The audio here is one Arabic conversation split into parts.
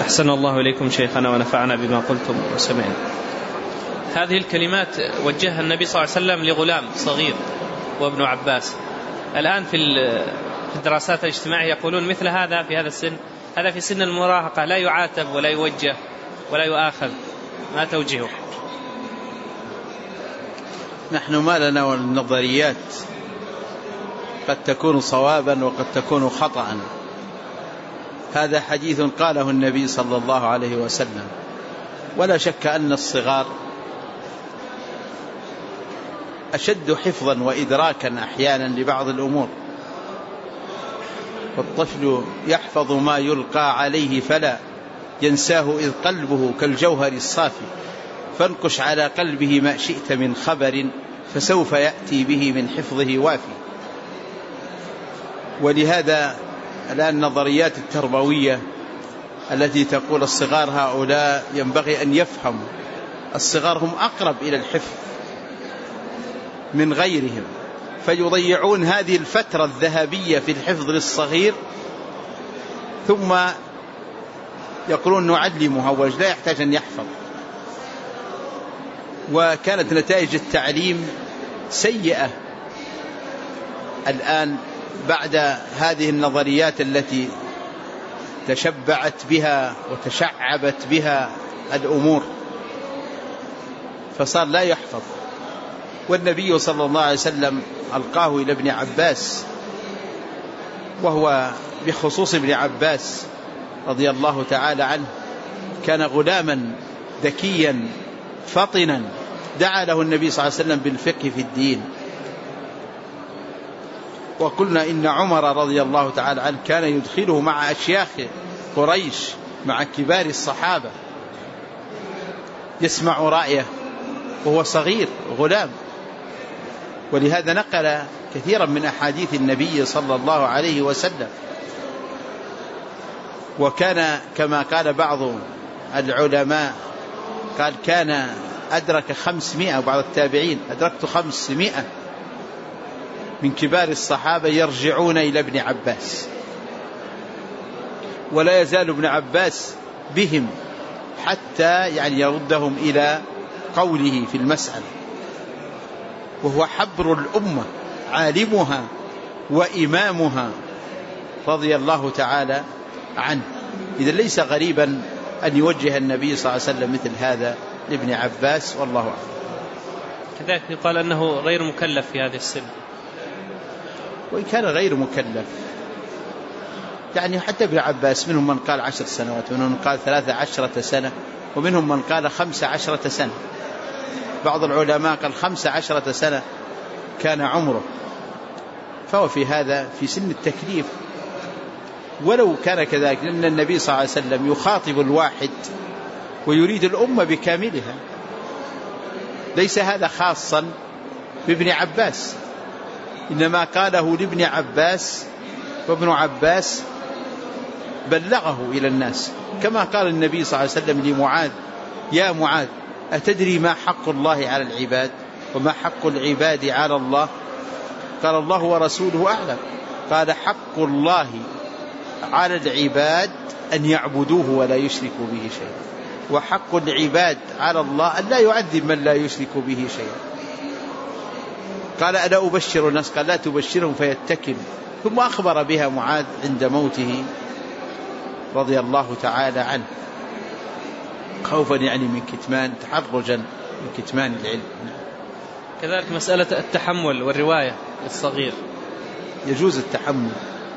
أحسن الله إليكم شيخنا ونفعنا بما قلتم وسمعنا. هذه الكلمات وجهها النبي صلى الله عليه وسلم لغلام صغير وابن عباس. الآن في الدراسات الاجتماعية يقولون مثل هذا في هذا السن، هذا في سن المراهقة، لا يعاتب ولا يوجه ولا يؤاخذ، ما توجهه؟ نحن ما لنا والنظريات قد تكون صوابا وقد تكون خطأ. هذا حديث قاله النبي صلى الله عليه وسلم، ولا شك أن الصغار أشد حفظا وإدراكا أحيانا لبعض الأمور، والطفل يحفظ ما يلقى عليه فلا ينساه إذ قلبه كالجوهر الصافي، فانقش على قلبه ما شئت من خبر فسوف يأتي به من حفظه وافي. ولهذا الآن النظريات التربوية التي تقول الصغار هؤلاء ينبغي أن يفهموا، الصغار هم أقرب إلى الحفظ من غيرهم، فيضيعون هذه الفترة الذهبية في الحفظ للصغير، ثم يقولون نعلمه أول لا يحتاج أن يحفظ. وكانت نتائج التعليم سيئة الآن بعد هذه النظريات التي تشبعت بها وتشعبت بها الأمور، فصار لا يحفظ. والنبي صلى الله عليه وسلم ألقاه إلى ابن عباس، وهو بخصوص ابن عباس رضي الله تعالى عنه كان غلاما ذكيا فطنا، دعا له النبي صلى الله عليه وسلم بالفقه في الدين. وقلنا إن عمر رضي الله تعالى عنه كان يدخله مع أشياخ قريش، مع كبار الصحابة، يسمع رأيه وهو صغير غلام. ولهذا نقل كثيرا من أحاديث النبي صلى الله عليه وسلم. وكان كما قال بعض العلماء قال كان أدرك 500، وبعض التابعين أدركت 500 من كبار الصحابة يرجعون إلى ابن عباس، ولا يزال ابن عباس بهم حتى يردهم إلى قوله في المسألة. وهو حبر الأمة عالمها وإمامها رضي الله تعالى عنه. إذا ليس غريبا أن يوجه النبي صلى الله عليه وسلم مثل هذا لابن عباس، والله أعلم. كذلك يقال أنه غير مكلف في هذه السن. وإن كان غير مكلف حتى ابن عباس منهم من قال 10 سنوات، ومنهم من قال 13 سنة، ومنهم من قال 15 سنة. بعض العلماء قال 15 سنة كان عمره، فهو في هذا في سن التكليف. ولو كان كذلك لأن النبي صلى الله عليه وسلم يخاطب الواحد ويريد الأمة بكاملها، ليس هذا خاصا بابن عباس، إنما قاله لابن عباس، وابن عباس بلغه إلى الناس، كما قال النبي صلى الله عليه وسلم لمعاذ: يا معاذ أتدري ما حق الله على العباد وما حق العباد على الله؟ قال: الله ورسوله أعلم. قال: حق الله على العباد أن يعبدوه ولا يشركوا به شيئا، وحق العباد على الله أن لا يعذب من لا يشرك به شيئا. قال: ألا أبشر الناس؟ قال: لا تبشرهم فيتكل. ثم أخبر بها معاذ عند موته رضي الله تعالى عنه، خوفا من كتمان، تحرجا من كتمان العلم. كذلك مسألة التحمل والرواية للصغير، يجوز التحمل،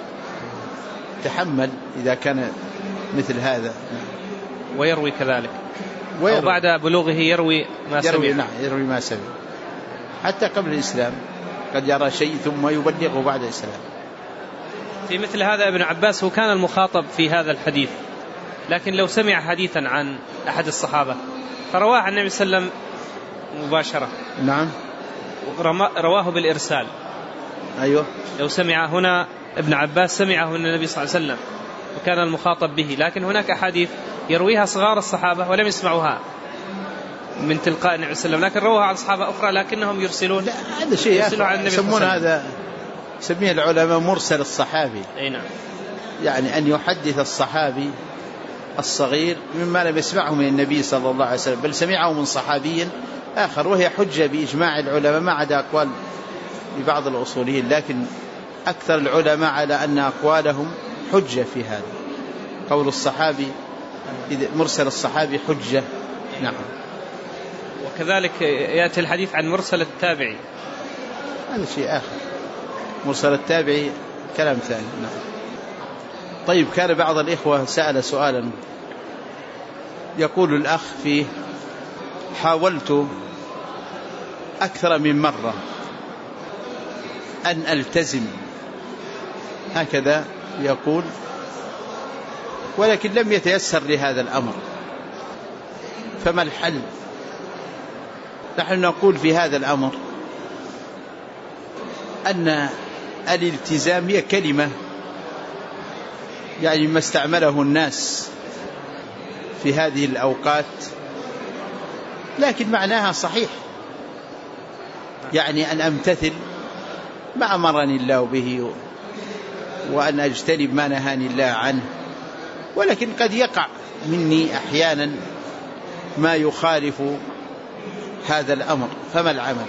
تحمل إذا كان مثل هذا، ويروي كذلك، وبعد بلوغه يروي ما سمع. نعم، يروي ما سمع، حتى قبل الإسلام قد يرى شيء ثم يبلغه بعد الإسلام. في مثل هذا ابن عباس هو كان المخاطب في هذا الحديث، لكن لو سمع حديثا عن أحد الصحابة فرواه عن النبي صلى الله عليه وسلم مباشرة، نعم، رواه بالإرسال. أيوه، لو سمع هنا ابن عباس سمعه من النبي صلى الله عليه وسلم وكان المخاطب به، لكن هناك أحاديث يرويها صغار الصحابة ولم يسمعوها من تلقاء النبي صلى الله عليه وسلم، لكن روها عن صحابة أخرى لكنهم يرسلون. لا، هذا شيء يسمون هذا، سميه العلماء مرسل الصحابي. أي نعم. أن يحدث الصحابي الصغير مما لم يسمعه من النبي صلى الله عليه وسلم، بل سمعه من صحابي آخر، وهي حجة بإجماع العلماء ما عدا أقوال لبعض الأصوليين، لكن أكثر العلماء على أن أقوالهم حجة في هذا. قول الصحابي مرسل الصحابي حجة. نعم. وكذلك يأتي الحديث عن مرسل التابعي، هذا شيء آخر. مرسل التابعي كلام ثاني. نعم. طيب، كان بعض الإخوة سأل سؤالا، يقول الأخ فيه: حاولت أكثر من مرة أن ألتزم، هكذا يقول، ولكن لم يتيسر لهذا الأمر، فما الحل؟ نحن نقول في هذا الأمر أن الالتزام هي كلمة يعني ما استعمله الناس في هذه الأوقات، لكن معناها صحيح، يعني أن أمتثل ما أمرني الله به وأن أجتنب ما نهاني الله عنه، ولكن قد يقع مني أحيانا ما يخالف هذا الأمر، فما العمل؟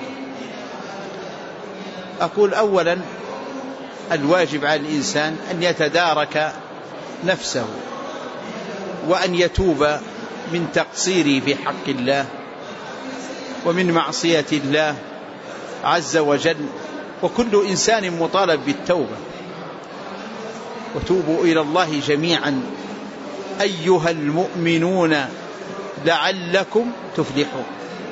أقول أولا الواجب على الإنسان أن يتدارك نفسه وأن يتوب من تقصيره في حق الله ومن معصية الله عز وجل، وكل إنسان مطالب بالتوبة. وتوبوا إلى الله جميعا أيها المؤمنون لعلكم تفلحون.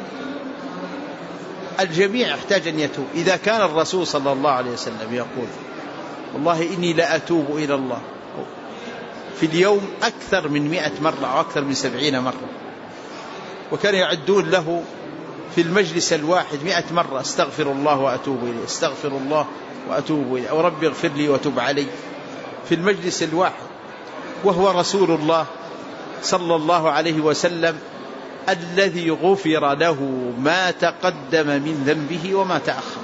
الجميع يحتاج أن يتوب. إذا كان الرسول صلى الله عليه وسلم يقول: والله إني لأتوب إلى الله في اليوم أكثر من 100 مرة أو أكثر من 70 مرة، وكان يعدون له في المجلس الواحد 100 مرة: استغفر الله وأتوب إليه، استغفر الله وأتوب إليه، أو ربي اغفر لي وتب علي، في المجلس الواحد، وهو رسول الله صلى الله عليه وسلم الذي غفر له ما تقدم من ذنبه وما تأخر.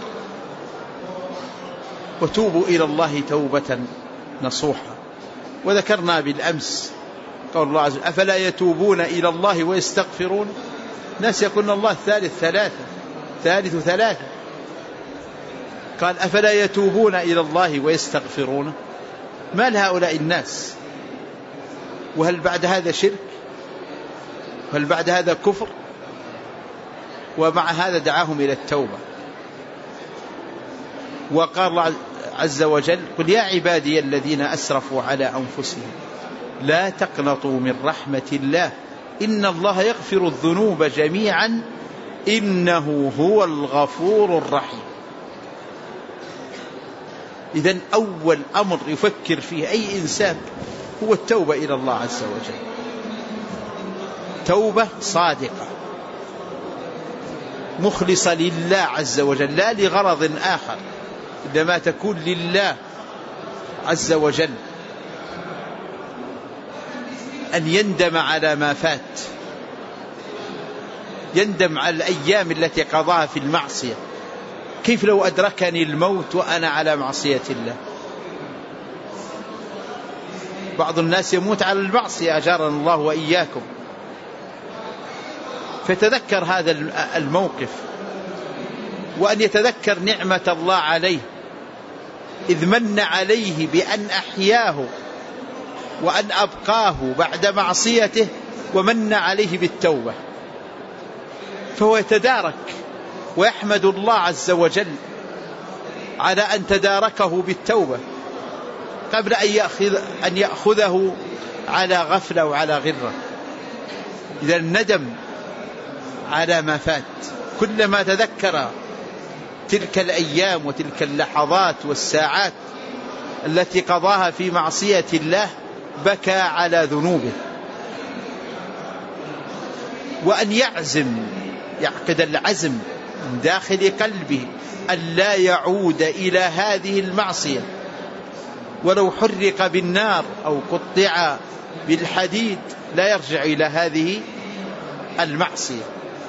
وتوبوا إلى الله توبة نصوحا. وذكرنا بالأمس قول الله عز وجل: أفلا يتوبون إلى الله ويستغفرون. ناس يقولون الله ثالث ثلاثة، قال: أفلا يتوبون إلى الله ويستغفرون. ما لهؤلاء الناس؟ وهل بعد هذا شرك؟ وهل بعد هذا كفر؟ ومع هذا دعاهم إلى التوبة. وقال الله عز وجل: قل يا عبادي الذين أسرفوا على أنفسهم لا تقنطوا من رحمة الله إن الله يغفر الذنوب جميعا إنه هو الغفور الرحيم. إذن أول أمر يفكر فيه أي إنسان هو التوبة إلى الله عز وجل، توبة صادقة مخلصة لله عز وجل، لا لغرض آخر، إنما تكون لله عز وجل. أن يندم على ما فات، يندم على الأيام التي قضاها في المعصية. كيف لو أدركني الموت وأنا على معصية الله؟ بعض الناس يموت على المعصية، أجارنا الله وإياكم. فتذكر هذا الموقف، وأن يتذكر نعمة الله عليه إذ من عليه بأن أحياه وأن أبقاه بعد معصيته، ومن عليه بالتوبة. فهو يتدارك ويحمد الله عز وجل على أن تداركه بالتوبة قبل أن يأخذه على غفلة وعلى غرة. إذا الندم على ما فات، كلما تذكر تلك الأيام وتلك اللحظات والساعات التي قضاها في معصية الله بكى على ذنوبه. وأن يعقد العزم من داخل قلبه أن لا يعود إلى هذه المعصية، ولو حرق بالنار أو قطع بالحديد لا يرجع إلى هذه المعصية.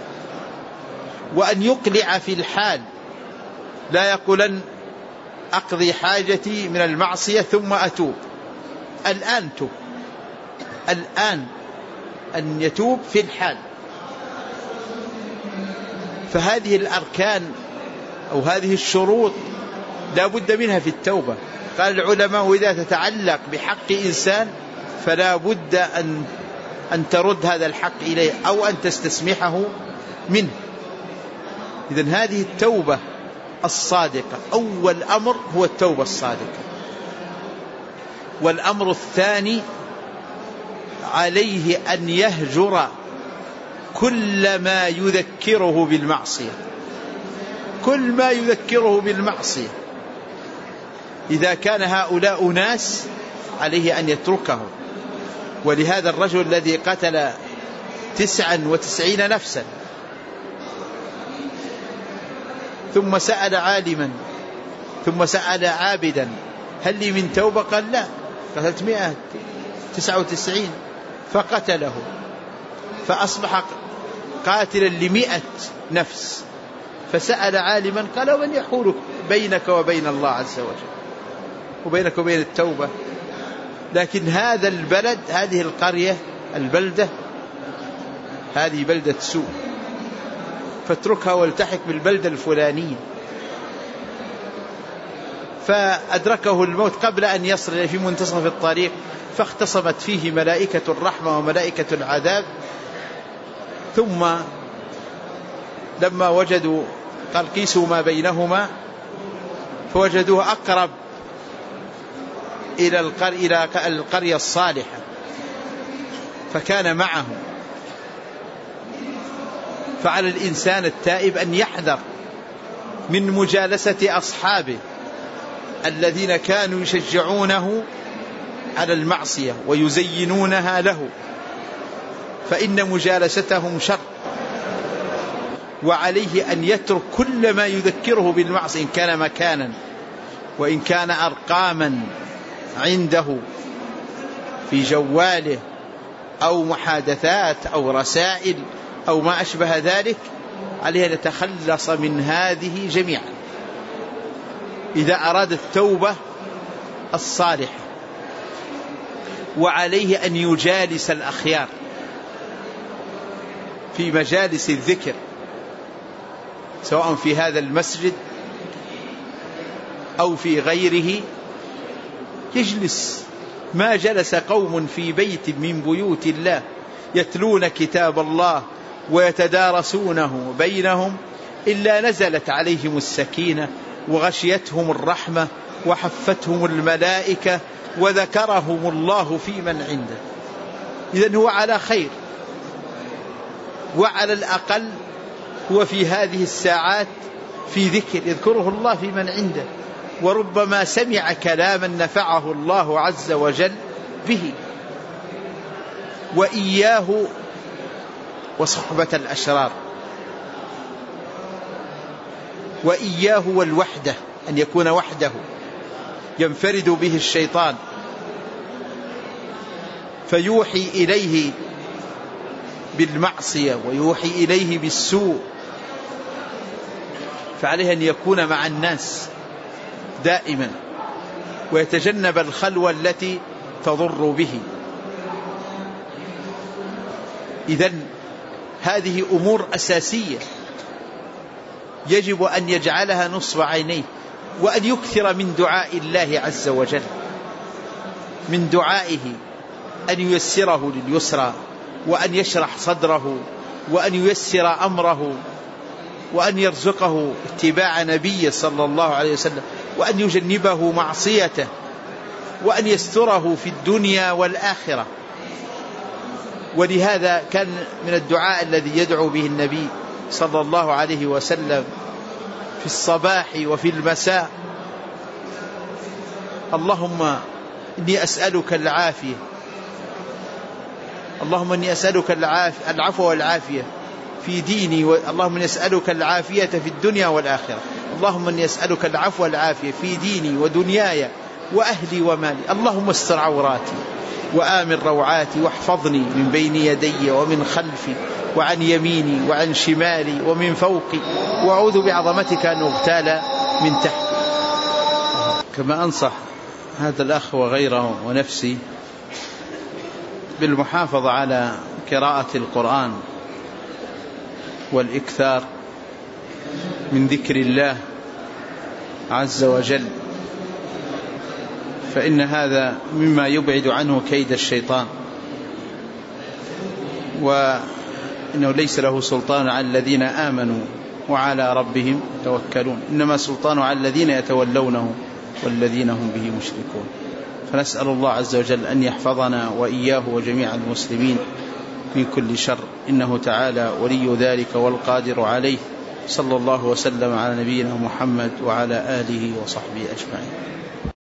وأن يقلع في الحال، لا يقولن أقضي حاجتي من المعصية ثم أتوب، الآن توب، الآن أن يتوب في الحال. فهذه الأركان أو هذه الشروط لا بد منها في التوبة. قال العلماء إذا تتعلق بحق إنسان فلا بد أن ترد هذا الحق إليه أو أن تستسمحه منه. إذن هذه التوبة الصادقة أول أمر هو التوبة الصادقة. والأمر الثاني عليه أن يهجر كل ما يذكره بالمعصية، كل ما يذكره بالمعصية. إذا كان هؤلاء ناس عليه أن يتركه. ولهذا الرجل الذي قتل 99 نفسا ثم سأل عالما ثم سأل عابدا هل لي من توبة؟ قال لا، قتلت 199 فقتله فأصبح قاتلا ل100 نفس. فسأل عالما قال ومن يحول بينك وبين الله عز وجل وبينك وبين التوبة؟ لكن هذا البلد، هذه القرية، البلدة هذه بلدة سوء، فاتركها والتحق بالبلدة الفلانية. فأدركه الموت قبل أن يصل في منتصف الطريق، فاختصمت فيه ملائكة الرحمة وملائكة العذاب. ثم لما وجدوا قال قيسوا ما بينهما فوجدوه أقرب إلى القرية الصالحة فكان معه. فعلى الإنسان التائب أن يحذر من مجالسة أصحابه الذين كانوا يشجعونه على المعصية ويزينونها له، فإن مجالستهم شر. وعليه أن يترك كل ما يذكره بالمعصية، إن كان مكانا وإن كان أرقاما عنده في جواله أو محادثات أو رسائل أو ما أشبه ذلك، عليه أن يتخلص من هذه جميعا إذا أراد التوبة الصالحة. وعليه أن يجالس الأخيار في مجالس الذكر سواء في هذا المسجد أو في غيره. يجلس، ما جلس قوم في بيت من بيوت الله يتلون كتاب الله ويتدارسونه بينهم إلا نزلت عليهم السكينة وغشيتهم الرحمة وحفتهم الملائكة وذكرهم الله في من عنده. إذن هو على خير، وعلى الأقل هو في هذه الساعات في ذكر يذكره الله في من عنده، وربما سمع كلاما نفعه الله عز وجل به. وإياه وصحبة الأشرار، وإياه والوحدة، أن يكون وحده ينفرد به الشيطان فيوحي إليه بالمعصية ويوحي إليه بالسوء. فعليه أن يكون مع الناس دائما ويتجنب الخلوة التي تضر به. إذن هذه أمور أساسية يجب أن يجعلها نصب عينيه، وأن يكثر من دعاء الله عز وجل، من دعائه أن ييسره لليسرى، وأن يشرح صدره، وأن ييسر أمره، وأن يرزقه اتباع نبيه صلى الله عليه وسلم، وأن يجنبه معصيته، وأن يستره في الدنيا والآخرة. ولهذا كان من الدعاء الذي يدعو به النبي صلى الله عليه وسلم في الصباح وفي المساء: اللهم إني أسألك العافية، اللهم إني أسألك العفو والعافية في ديني، اللهم إني أسألك العافية في الدنيا والآخرة، اللهم إني أسألك العفو والعافية في ديني ودنياي وأهلي ومالي، اللهم استر عوراتي وآمن روعاتي، واحفظني من بين يدي ومن خلفي وعن يميني وعن شمالي ومن فوقي، وأعوذ بعظمتك أن أغتال من تحتي. كما أنصح هذا الأخ وغيره ونفسي بالمحافظة على قراءة القرآن والإكثار من ذكر الله عز وجل، فإن هذا مما يبعد عنه كيد الشيطان، وإنه ليس له سلطان على الذين آمنوا وعلى ربهم يتوكلون، إنما سلطانه على الذين يتولونه والذين هم به مشركون. فنسأل الله عز وجل أن يحفظنا وإياه وجميع المسلمين من كل شر، إنه تعالى ولي ذلك والقادر عليه. صلى الله وسلم على نبينا محمد وعلى آله وصحبه أجمعين.